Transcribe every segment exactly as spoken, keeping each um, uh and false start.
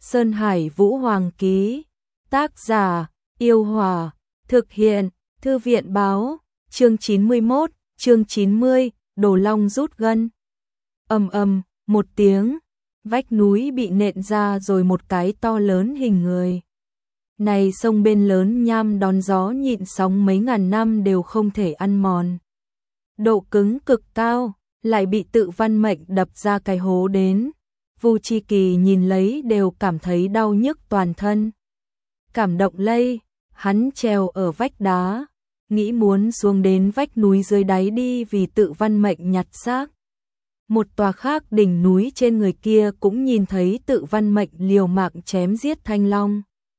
Sơn Hải Vũ Hoàng ký. Tác giả, Yêu Hòa. Thực hiện, Thư viện báo. Chương chín mươi mốt, chương chín mươi, Đồ Long rút gân. Ầm ầm, một tiếng, vách núi bị nện ra rồi một cái to lớn hình người. Này sông bên lớn nham đón gió nhịn sóng mấy ngàn năm đều không thể ăn mòn. Độ cứng cực cao, lại bị Tự Văn Mệnh đập ra cái hố đến. Vu Chi Kỳ nhìn lấy đều cảm thấy đau nhức toàn thân. Cảm động lây, hắn treo ở vách đá, nghĩ muốn xuống đến vách núi dưới đáy đi vì Tự Văn Mệnh nhặt xác. Một tòa khác đỉnh núi trên người kia cũng nhìn thấy Tự Văn Mệnh liều mạng chém giết Thanh Long.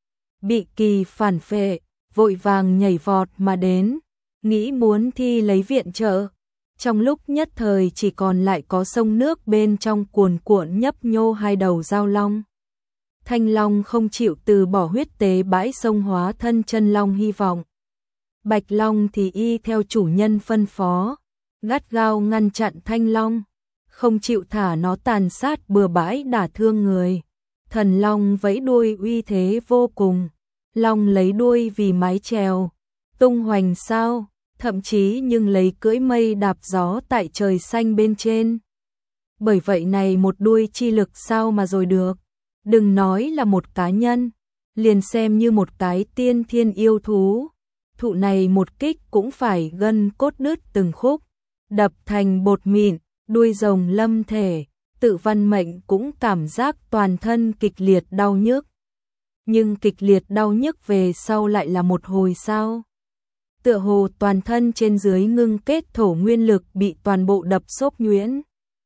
Bị Kỳ phản phệ, vội vàng nhảy vọt mà đến, nghĩ muốn thi lấy viện trợ. Trong lúc nhất thời chỉ còn lại có sông nước bên trong cuồn cuộn nhấp nhô hai đầu giao long. Thanh Long không chịu từ bỏ huyết tế bãi sông hóa thân chân long hy vọng. Bạch Long thì y theo chủ nhân phân phó, gắt gao ngăn chặn Thanh Long, không chịu thả nó tàn sát bừa bãi đả thương người. Thần Long vẫy đuôi uy thế vô cùng, Long lấy đuôi vì mái chèo, tung hoành sao, thậm chí nhưng lấy cưỡi mây đạp gió tại trời xanh bên trên. Bởi vậy này một đuôi chi lực sao mà rồi được, đừng nói là một cá nhân, liền xem như một cái tiên thiên yêu thú, thụ này một kích cũng phải gân cốt đứt từng khúc, đập thành bột mịn, đuôi rồng lâm thể. Tự Văn Mệnh cũng cảm giác toàn thân kịch liệt đau nhức. Nhưng kịch liệt đau nhức về sau lại là một hồi sao. Tựa hồ toàn thân trên dưới ngưng kết thổ nguyên lực bị toàn bộ đập xốp nhuyễn.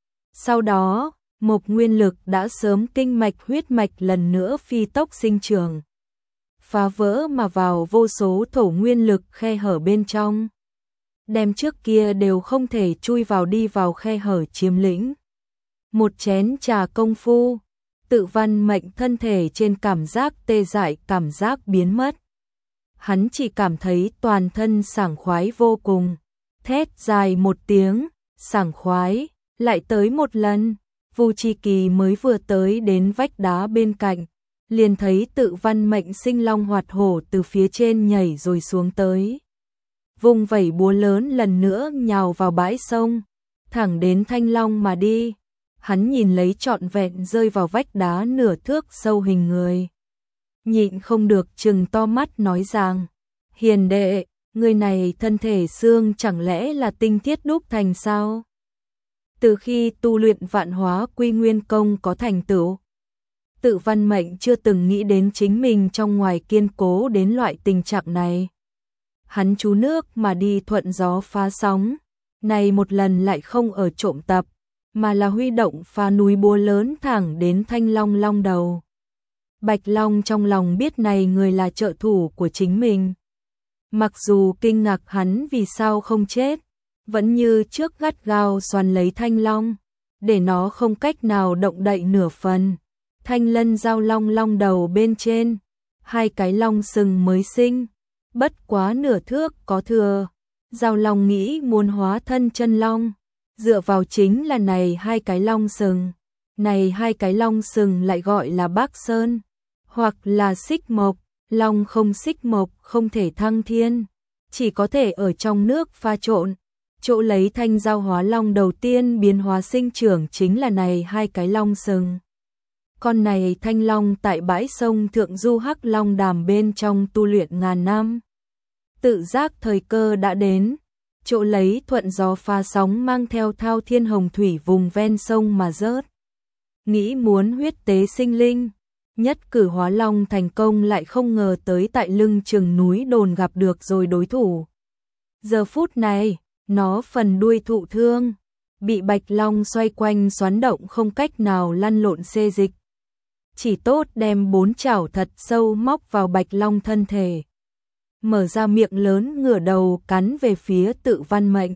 Sau đó, mộc nguyên lực đã sớm kinh mạch huyết mạch lần nữa phi tốc sinh trưởng, phá vỡ mà vào vô số thổ nguyên lực khe hở bên trong. Đem trước kia đều không thể chui vào đi vào khe hở chiếm lĩnh. Một chén trà công phu, Tự Văn Mệnh thân thể trên cảm giác tê dại cảm giác biến mất. Hắn chỉ cảm thấy toàn thân sảng khoái vô cùng, thét dài một tiếng, sảng khoái, lại tới một lần. Vu Chi Kỳ mới vừa tới đến vách đá bên cạnh, liền thấy Tự Văn Mệnh sinh long hoạt hổ từ phía trên nhảy rồi xuống tới. Vùng vẩy búa lớn lần nữa nhào vào bãi sông, thẳng đến Thanh Long mà đi. Hắn nhìn lấy trọn vẹn rơi vào vách đá nửa thước sâu hình người, nhịn không được trừng to mắt nói rằng: Hiền đệ, người này thân thể xương chẳng lẽ là tinh thiết đúc thành sao? Từ khi tu luyện Vạn Hóa Quy Nguyên Công có thành tựu, Tự Văn Mệnh chưa từng nghĩ đến chính mình trong ngoài kiên cố đến loại tình trạng này. Hắn trú nước mà đi thuận gió phá sóng, này một lần lại không ở trộm tập, mà là huy động phá núi búa lớn thẳng đến Thanh Long long đầu. Bạch Long trong lòng biết này người là trợ thủ của chính mình. Mặc dù kinh ngạc hắn vì sao không chết, vẫn như trước gắt gao xoắn lấy Thanh Long, để nó không cách nào động đậy nửa phần. Thanh lân giao long long đầu bên trên, hai cái long sừng mới sinh, bất quá nửa thước có thừa. Giao long nghĩ muốn hóa thân chân long, dựa vào chính là này hai cái long sừng. Này hai cái long sừng lại gọi là Bác Sơn, hoặc là Xích Mộc. Long không xích mộc không thể thăng thiên, chỉ có thể ở trong nước pha trộn. Chỗ lấy thanh giao hóa long đầu tiên biến hóa sinh trưởng chính là này hai cái long sừng. Con này Thanh Long tại bãi sông Thượng Du Hắc Long Đàm bên trong tu luyện ngàn năm. Tự giác thời cơ đã đến, chỗ lấy thuận gió pha sóng mang theo thao thiên hồng thủy vùng ven sông mà rớt. Nghĩ muốn huyết tế sinh linh, nhất cử hóa long thành công lại không ngờ tới tại lưng chừng núi đồn gặp được rồi đối thủ. Giờ phút này, nó phần đuôi thụ thương, bị Bạch Long xoay quanh xoắn động không cách nào lăn lộn xê dịch. Chỉ tốt đem bốn chảo thật sâu móc vào Bạch Long thân thể, mở ra miệng lớn ngửa đầu cắn về phía Tự Văn Mệnh.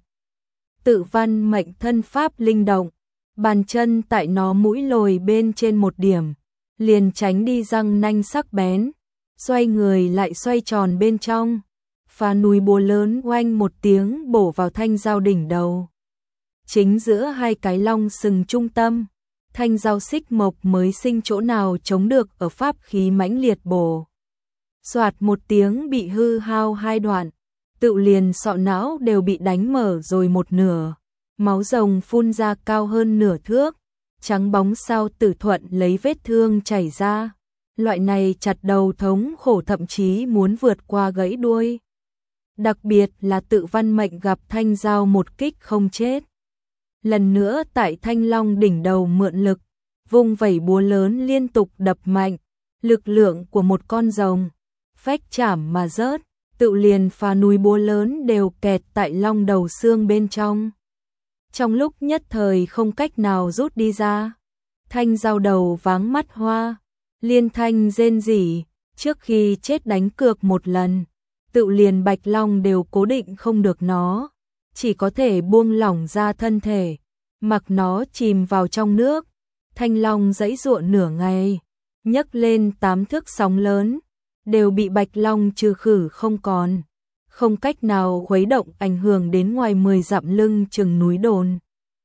Tự Văn Mệnh thân pháp linh động, bàn chân tại nó mũi lồi bên trên một điểm, liền tránh đi răng nanh sắc bén, xoay người lại xoay tròn bên trong, phá núi búa lớn oanh một tiếng bổ vào thanh giao đỉnh đầu. Chính giữa hai cái long sừng trung tâm, thanh dao xích mộc mới sinh chỗ nào chống được ở pháp khí mãnh liệt bổ. Soạt một tiếng bị hư hao hai đoạn, tự liền sọ não đều bị đánh mở rồi một nửa, máu rồng phun ra cao hơn nửa thước, trắng bóng sao Tử Thuận lấy vết thương chảy ra. Loại này chặt đầu thống khổ thậm chí muốn vượt qua gãy đuôi. Đặc biệt là Tự Văn Mệnh gặp thanh dao một kích không chết. Lần nữa tại thanh long đỉnh đầu mượn lực, vung vẩy búa lớn liên tục đập mạnh, lực lượng của một con rồng, phách chảm mà rớt, tự liền phá núi búa lớn đều kẹt tại long đầu xương bên trong. Trong lúc nhất thời không cách nào rút đi ra, thanh dao đầu váng mắt hoa, liên thanh rên rỉ, trước khi chết đánh cược một lần, tự liền bạch long đều cố định không được nó, chỉ có thể buông lỏng ra thân thể, mặc nó chìm vào trong nước. Thanh long giãy giụa nửa ngày, nhấc lên tám thước sóng lớn, đều bị bạch long trừ khử không còn, không cách nào khuấy động ảnh hưởng đến ngoài mười dặm lưng chừng núi đồn.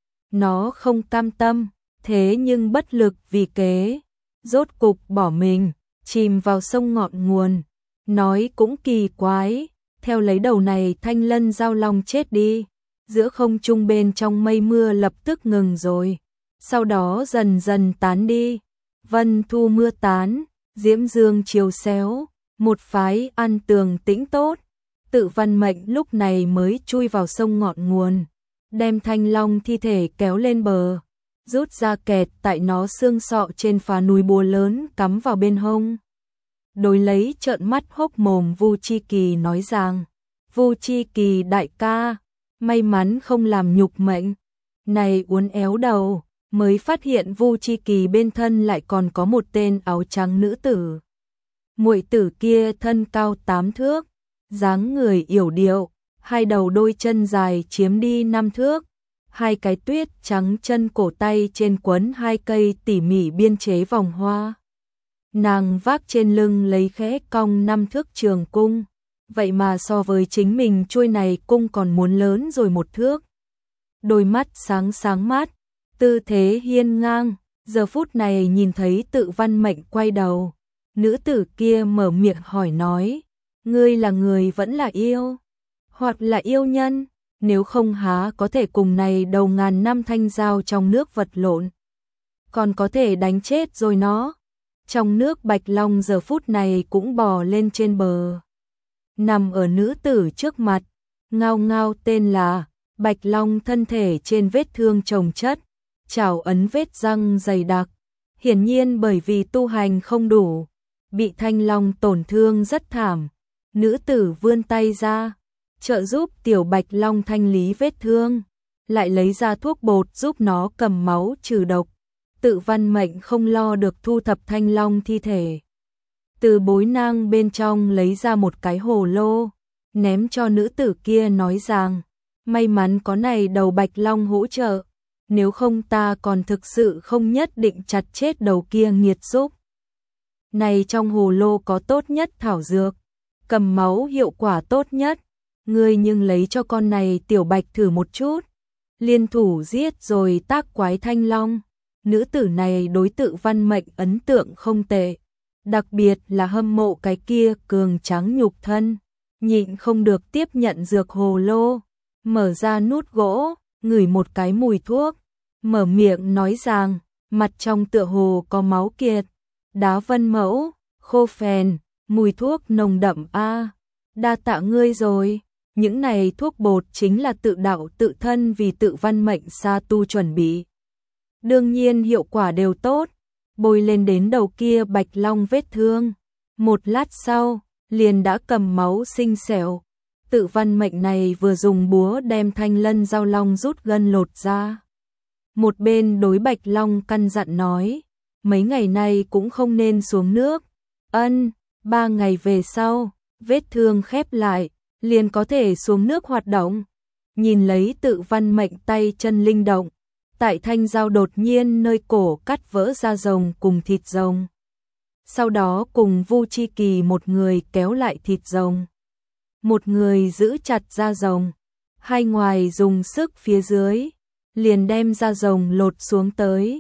Nó không cam tâm, thế nhưng bất lực vì kế, rốt cục bỏ mình, chìm vào sông ngọn nguồn. Nói cũng kỳ quái, theo lấy đầu này thanh lân giao long chết đi, giữa không trung bên trong mây mưa lập tức ngừng rồi, sau đó dần dần tán đi, vân thu mưa tán, diễm dương chiều xéo, một phái an tường tĩnh tốt. Tự Văn Mệnh lúc này mới chui vào sông ngọn nguồn, đem thanh long thi thể kéo lên bờ, rút ra kẹt tại nó xương sọ trên phá núi búa lớn cắm vào bên hông. Đối lấy trợn mắt hốc mồm Vu Chi Kỳ nói rằng, Vu Chi Kỳ đại ca, may mắn không làm nhục mệnh. Này uốn éo đầu, mới phát hiện Vu Chi Kỳ bên thân lại còn có một tên áo trắng nữ tử. Muội tử kia thân cao tám thước, dáng người yểu điệu, hai đầu đôi chân dài chiếm đi năm thước, hai cái tuyết trắng chân cổ tay trên quấn hai cây tỉ mỉ biên chế vòng hoa. Nàng vác trên lưng lấy khẽ cong năm thước trường cung, vậy mà so với chính mình chuôi này cung còn muốn lớn rồi một thước. Đôi mắt sáng sáng mát, tư thế hiên ngang, giờ phút này nhìn thấy Tự Văn Mệnh quay đầu, nữ tử kia mở miệng hỏi nói, ngươi là người vẫn là yêu, hoặc là yêu nhân, nếu không há có thể cùng này đầu ngàn năm thanh dao trong nước vật lộn, còn có thể đánh chết rồi nó. Trong nước bạch long giờ phút này cũng bò lên trên bờ, nằm ở nữ tử trước mặt, ngao ngao tên là bạch long, thân thể trên vết thương chồng chất, chảo ấn vết răng dày đặc, hiển nhiên bởi vì tu hành không đủ, bị thanh long tổn thương rất thảm. Nữ tử vươn tay ra, trợ giúp tiểu bạch long thanh lý vết thương, lại lấy ra thuốc bột giúp nó cầm máu trừ độc. Tự Văn Mệnh không lo được thu thập thanh long thi thể, từ bối nang bên trong lấy ra một cái hồ lô, ném cho nữ tử kia nói rằng, may mắn có này đầu bạch long hỗ trợ, nếu không ta còn thực sự không nhất định chặt chết đầu kia nghiệt xúc. Này trong hồ lô có tốt nhất thảo dược, cầm máu hiệu quả tốt nhất, ngươi nhưng lấy cho con này tiểu bạch thử một chút, liên thủ giết rồi tác quái thanh long. Nữ tử này đối Tự Văn Mệnh ấn tượng không tệ, đặc biệt là hâm mộ cái kia cường tráng nhục thân, nhịn không được tiếp nhận dược hồ lô, mở ra nút gỗ, ngửi một cái mùi thuốc, mở miệng nói rằng, mặt trong tựa hồ có máu kiệt, đá vân mẫu, khô phèn, mùi thuốc nồng đậm a, đa tạ ngươi rồi. Những này thuốc bột chính là tự đạo tự thân vì Tự Văn Mệnh sa tu chuẩn bị. Đương nhiên hiệu quả đều tốt, bôi lên đến đầu kia bạch long vết thương. Một lát sau, liền đã cầm máu sinh sẹo. Tự Văn Mệnh này vừa dùng búa đem thanh lân giao long rút gân lột ra. Một bên đối bạch long căn dặn nói, mấy ngày nay cũng không nên xuống nước. Ân, ba ngày về sau, vết thương khép lại, liền có thể xuống nước hoạt động. Nhìn lấy Tự Văn Mệnh tay chân linh động, tại thanh dao đột nhiên nơi cổ cắt vỡ da rồng cùng thịt rồng. Sau đó cùng Vu Chi Kỳ một người kéo lại thịt rồng, một người giữ chặt da rồng, hai ngoài dùng sức phía dưới, liền đem da rồng lột xuống tới.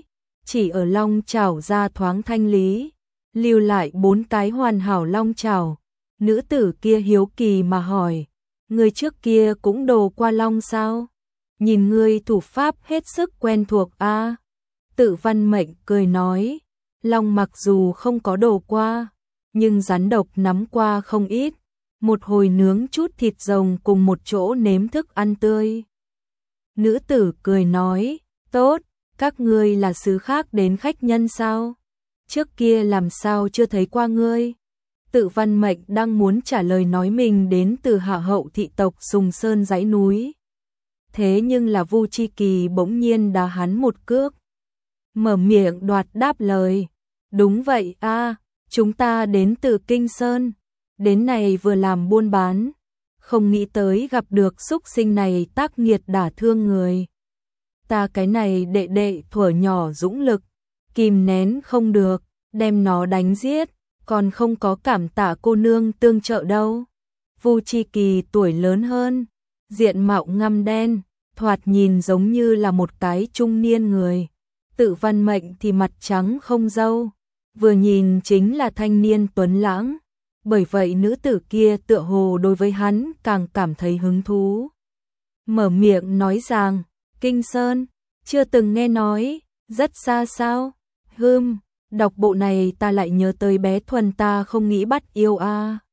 chỉ ở long chảo ra thoáng thanh lý, lưu lại bốn cái hoàn hảo long chảo. Nữ tử kia hiếu kỳ mà hỏi, người trước kia cũng đồ qua long sao? Nhìn ngươi thủ pháp hết sức quen thuộc a. Tự Văn Mệnh cười nói, long mặc dù không có đồ qua, nhưng rắn độc nắm qua không ít, một hồi nướng chút thịt rồng cùng một chỗ nếm thức ăn tươi. Nữ tử cười nói, tốt, các ngươi là xứ khác đến khách nhân sao? Trước kia làm sao chưa thấy qua ngươi? Tự Văn Mệnh đang muốn trả lời nói mình đến từ Hạ Hậu thị tộc Sùng Sơn dãy núi. Thế nhưng là Vu Chi Kỳ bỗng nhiên đá hắn một cước. Mở miệng đoạt đáp lời. Đúng vậy a, chúng ta đến từ Kinh Sơn. Đến này vừa làm buôn bán. Không nghĩ tới gặp được xúc sinh này tác nghiệt đả thương người. Ta cái này đệ đệ thuở nhỏ dũng lực. Kìm nén không được, đem nó đánh giết. Còn không có cảm tạ cô nương tương trợ đâu. Vu Chi Kỳ tuổi lớn hơn. Diện mạo ngăm đen. Thoạt nhìn giống như là một cái trung niên người. Tự Văn Mệnh thì mặt trắng không râu, vừa nhìn chính là thanh niên tuấn lãng, bởi vậy nữ tử kia tựa hồ đối với hắn càng cảm thấy hứng thú. Mở miệng nói rằng, Kinh Sơn, chưa từng nghe nói, rất xa sao? Hừm, đọc bộ này ta lại nhớ tới bé Thuần ta không nghĩ bắt yêu a.